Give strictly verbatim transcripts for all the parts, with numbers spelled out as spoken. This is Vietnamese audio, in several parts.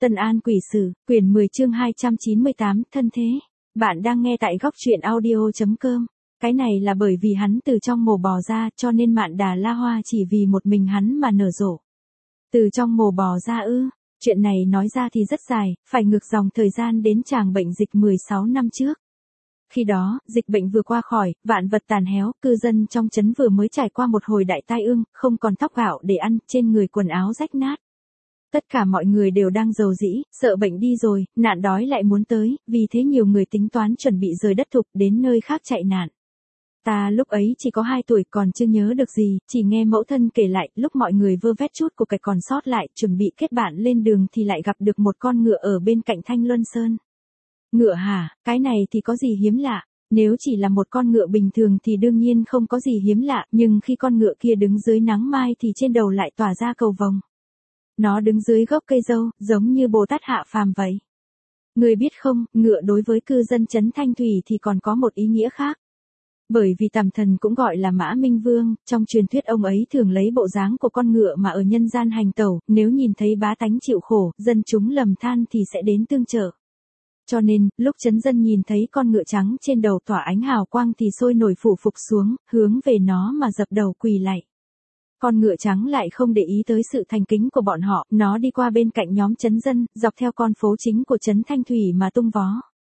Tân An Quỷ Sử, quyển mười chương hai trăm chín mươi tám, thân thế. Bạn đang nghe tại góc truyện audio.com. Cái này là bởi vì hắn từ trong mồ bò ra cho nên Mạn Đà La Hoa chỉ vì một mình hắn mà nở rộ. Từ trong mồ bò ra ư, chuyện này nói ra thì rất dài, phải ngược dòng thời gian đến tràng bệnh dịch mười sáu năm trước. Khi đó, dịch bệnh vừa qua khỏi, vạn vật tàn héo, cư dân trong trấn vừa mới trải qua một hồi đại tai ương, không còn thóc gạo để ăn, trên người quần áo rách nát. Tất cả mọi người đều đang rầu rĩ, sợ bệnh đi rồi, nạn đói lại muốn tới, vì thế nhiều người tính toán chuẩn bị rời đất thục đến nơi khác chạy nạn. Ta lúc ấy chỉ có hai tuổi còn chưa nhớ được gì, chỉ nghe mẫu thân kể lại, lúc mọi người vơ vét chút của cải còn sót lại, chuẩn bị kết bạn lên đường thì lại gặp được một con ngựa ở bên cạnh Thanh Luân Sơn. Ngựa hả, cái này thì có gì hiếm lạ, nếu chỉ là một con ngựa bình thường thì đương nhiên không có gì hiếm lạ, nhưng khi con ngựa kia đứng dưới nắng mai thì trên đầu lại tỏa ra cầu vồng. Nó đứng dưới gốc cây dâu, giống như Bồ Tát hạ phàm vậy. Người biết không, ngựa đối với cư dân trấn Thanh Thủy thì còn có một ý nghĩa khác. Bởi vì Tằm Thần cũng gọi là Mã Minh Vương, trong truyền thuyết ông ấy thường lấy bộ dáng của con ngựa mà ở nhân gian hành tẩu, nếu nhìn thấy bá tánh chịu khổ, dân chúng lầm than thì sẽ đến tương trợ. Cho nên, lúc trấn dân nhìn thấy con ngựa trắng trên đầu tỏa ánh hào quang thì sôi nổi phủ phục xuống, hướng về nó mà dập đầu quỳ lạy. Con ngựa trắng lại không để ý tới sự thành kính của bọn họ, nó đi qua bên cạnh nhóm trấn dân, dọc theo con phố chính của trấn Thanh Thủy mà tung vó.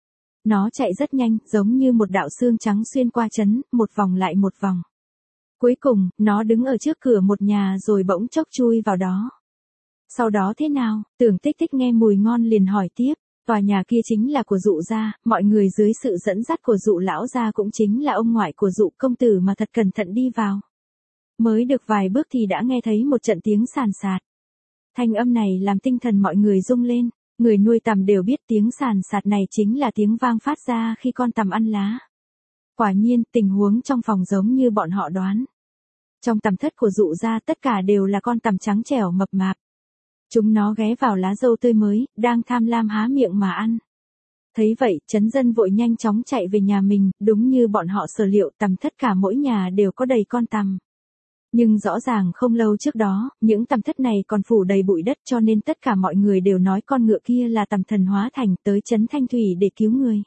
Nó chạy rất nhanh, giống như một đạo xương trắng xuyên qua trấn, một vòng lại một vòng. Cuối cùng, nó đứng ở trước cửa một nhà rồi bỗng chốc chui vào đó. Sau đó thế nào? Tưởng Tích Tích nghe mùi ngon liền hỏi tiếp. Tòa nhà kia chính là của Dụ gia, mọi người dưới sự dẫn dắt của Dụ lão gia cũng chính là ông ngoại của Dụ công tử mà thật cẩn thận đi vào. Mới được vài bước thì đã nghe thấy một trận tiếng sàn sạt. Thanh âm này làm tinh thần mọi người rung lên, người nuôi tằm đều biết tiếng sàn sạt này chính là tiếng vang phát ra khi con tằm ăn lá. Quả nhiên, tình huống trong phòng giống như bọn họ đoán. Trong tằm thất của Dụ gia tất cả đều là con tằm trắng trẻo mập mạp. Chúng nó ghé vào lá dâu tươi mới, đang tham lam há miệng mà ăn. Thấy vậy, trấn dân vội nhanh chóng chạy về nhà mình, đúng như bọn họ sở liệu, tằm thất cả mỗi nhà đều có đầy con tằm. Nhưng rõ ràng không lâu trước đó, những tằm thất này còn phủ đầy bụi đất cho nên tất cả mọi người đều nói con ngựa kia là tằm thần hóa thành tới trấn Thanh Thủy để cứu người.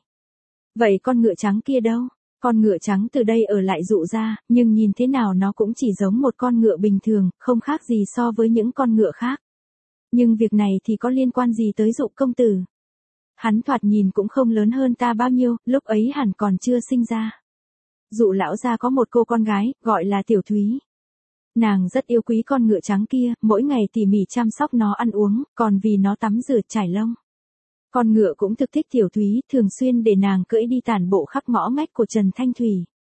Vậy con ngựa trắng kia đâu? Con ngựa trắng từ đây ở lại Dụ gia, nhưng nhìn thế nào nó cũng chỉ giống một con ngựa bình thường, không khác gì so với những con ngựa khác. Nhưng việc này thì có liên quan gì tới Dụ công tử? Hắn thoạt nhìn cũng không lớn hơn ta bao nhiêu, lúc ấy hẳn còn chưa sinh ra. Dụ lão gia có một cô con gái, gọi là Tiểu Thúy. Nàng rất yêu quý con ngựa trắng kia, mỗi ngày tỉ mỉ chăm sóc nó ăn uống, còn vì nó tắm rửa trải lông. Con ngựa cũng thực thích Tiểu Thúy, thường xuyên để nàng cưỡi đi tản bộ khắp ngõ ngách của Trần Thanh Thủy.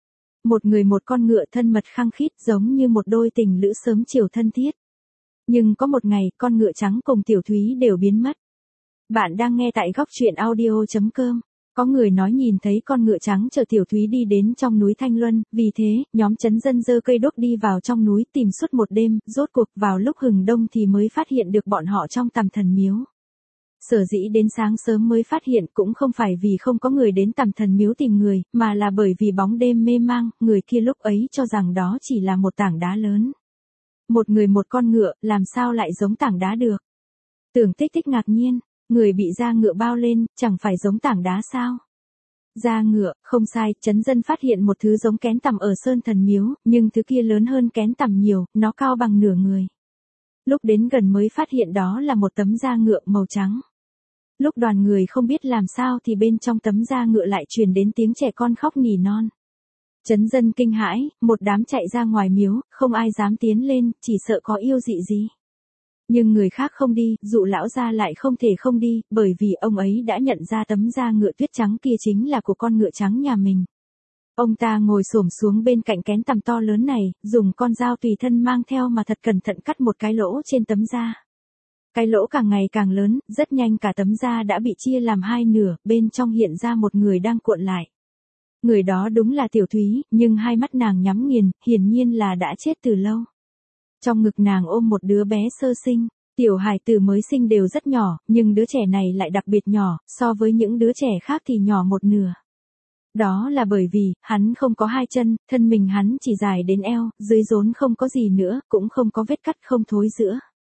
Một người một con ngựa thân mật khăng khít giống như một đôi tình lữ sớm chiều thân thiết. Nhưng có một ngày, con ngựa trắng cùng Tiểu Thúy đều biến mất. Bạn đang nghe tại góc truyện audio.com. Có người nói nhìn thấy con ngựa trắng chở Tiểu Thúy đi đến trong núi Thanh Luân, vì thế, nhóm trấn dân giơ cây đuốc đi vào trong núi tìm suốt một đêm, rốt cuộc vào lúc hừng đông thì mới phát hiện được bọn họ trong Tằm Thần miếu. Sở dĩ đến sáng sớm mới phát hiện cũng không phải vì không có người đến Tằm Thần miếu tìm người, mà là bởi vì bóng đêm mê mang, người kia lúc ấy cho rằng đó chỉ là một tảng đá lớn. Một người một con ngựa, làm sao lại giống tảng đá được? Tưởng Tích Tích ngạc nhiên, người bị da ngựa bao lên, chẳng phải giống tảng đá sao? Da ngựa, không sai, trấn dân phát hiện một thứ giống kén tằm ở Sơn Thần miếu, nhưng thứ kia lớn hơn kén tằm nhiều, nó cao bằng nửa người. Lúc đến gần mới phát hiện đó là một tấm da ngựa màu trắng. Lúc đoàn người không biết làm sao thì bên trong tấm da ngựa lại truyền đến tiếng trẻ con khóc nỉ non. Trấn dân kinh hãi, một đám chạy ra ngoài miếu, không ai dám tiến lên, chỉ sợ có yêu dị gì. Nhưng người khác không đi, Dụ lão gia lại không thể không đi, bởi vì ông ấy đã nhận ra tấm da ngựa tuyết trắng kia chính là của con ngựa trắng nhà mình. Ông ta ngồi xổm xuống bên cạnh kén tằm to lớn này, dùng con dao tùy thân mang theo mà thật cẩn thận cắt một cái lỗ trên tấm da. Cái lỗ càng ngày càng lớn, rất nhanh cả tấm da đã bị chia làm hai nửa, bên trong hiện ra một người đang cuộn lại. Người đó đúng là Tiểu Thúy, nhưng hai mắt nàng nhắm nghiền, hiển nhiên là đã chết từ lâu. Trong ngực nàng ôm một đứa bé sơ sinh, tiểu hài tử mới sinh đều rất nhỏ, nhưng đứa trẻ này lại đặc biệt nhỏ, so với những đứa trẻ khác thì nhỏ một nửa. Đó là bởi vì, hắn không có hai chân, thân mình hắn chỉ dài đến eo, dưới rốn không có gì nữa, cũng không có vết cắt không thối giữa.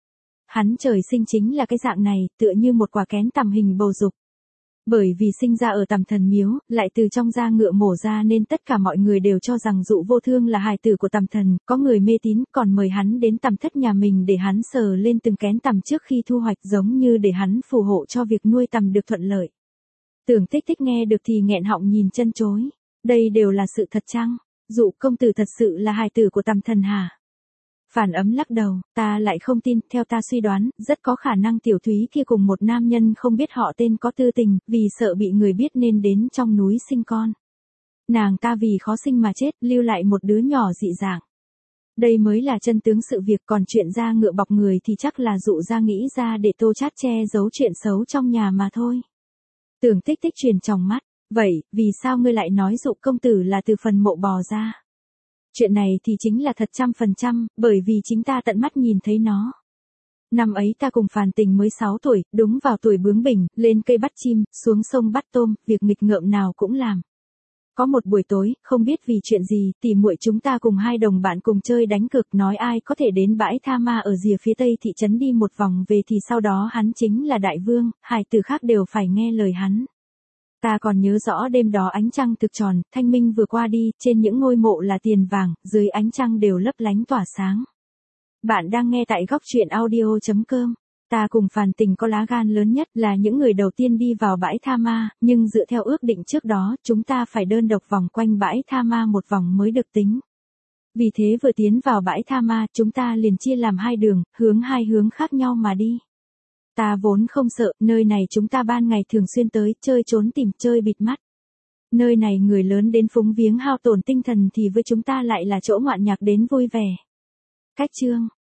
hắn trời sinh chính là cái dạng này, tựa như một quả kén tằm hình bầu dục. Bởi vì sinh ra ở Tằm Thần Miếu, lại từ trong da ngựa mổ ra nên tất cả mọi người đều cho rằng Dụ Vô Thương là hài tử của Tằm Thần, có người mê tín còn mời hắn đến tằm thất nhà mình để hắn sờ lên từng kén tằm trước khi thu hoạch, giống như để hắn phù hộ cho việc nuôi tằm được thuận lợi. Tưởng Tích Tích nghe được thì nghẹn họng nhìn chân chối. Đây đều là sự thật chăng? Dụ công tử thật sự là hài tử của Tằm Thần hả? Phản Ấm lắc đầu, ta lại không tin, theo ta suy đoán, rất có khả năng Tiểu Thúy kia cùng một nam nhân không biết họ tên có tư tình, vì sợ bị người biết nên đến trong núi sinh con. Nàng ta vì khó sinh mà chết, lưu lại một đứa nhỏ dị dạng. Đây mới là chân tướng sự việc, còn chuyện da ngựa bọc người thì chắc là Dụ ra nghĩ ra để Tô Chát che giấu chuyện xấu trong nhà mà thôi. Tưởng Tích Tích truyền tròng mắt, vậy, vì sao ngươi lại nói Dụ công tử là từ phần mộ bò ra? Chuyện này thì chính là thật trăm phần trăm, bởi vì chính ta tận mắt nhìn thấy nó. Năm ấy ta cùng Phàn Tình mới sáu tuổi, đúng vào tuổi bướng bỉnh, lên cây bắt chim, xuống sông bắt tôm, việc nghịch ngợm nào cũng làm. Có một buổi tối, không biết vì chuyện gì, tỉ muội chúng ta cùng hai đồng bạn cùng chơi đánh cược, nói ai có thể đến bãi Tha Ma ở rìa phía tây thị trấn đi một vòng về thì sau đó hắn chính là đại vương, hài tử khác đều phải nghe lời hắn. Ta còn nhớ rõ đêm đó ánh trăng thực tròn, thanh minh vừa qua đi, trên những ngôi mộ là tiền vàng, dưới ánh trăng đều lấp lánh tỏa sáng. Bạn đang nghe tại góc truyện audio chấm com. Ta cùng Phàn Tình có lá gan lớn nhất, là những người đầu tiên đi vào bãi Tha Ma, nhưng dựa theo ước định trước đó, chúng ta phải đơn độc vòng quanh bãi Tha Ma một vòng mới được tính. Vì thế vừa tiến vào bãi Tha Ma, chúng ta liền chia làm hai đường, hướng hai hướng khác nhau mà đi. Ta vốn không sợ, nơi này chúng ta ban ngày thường xuyên tới, chơi trốn tìm, chơi bịt mắt. Nơi này người lớn đến phúng viếng hao tổn tinh thần thì với chúng ta lại là chỗ ngoạn nhạc đến vui vẻ. Cách chương,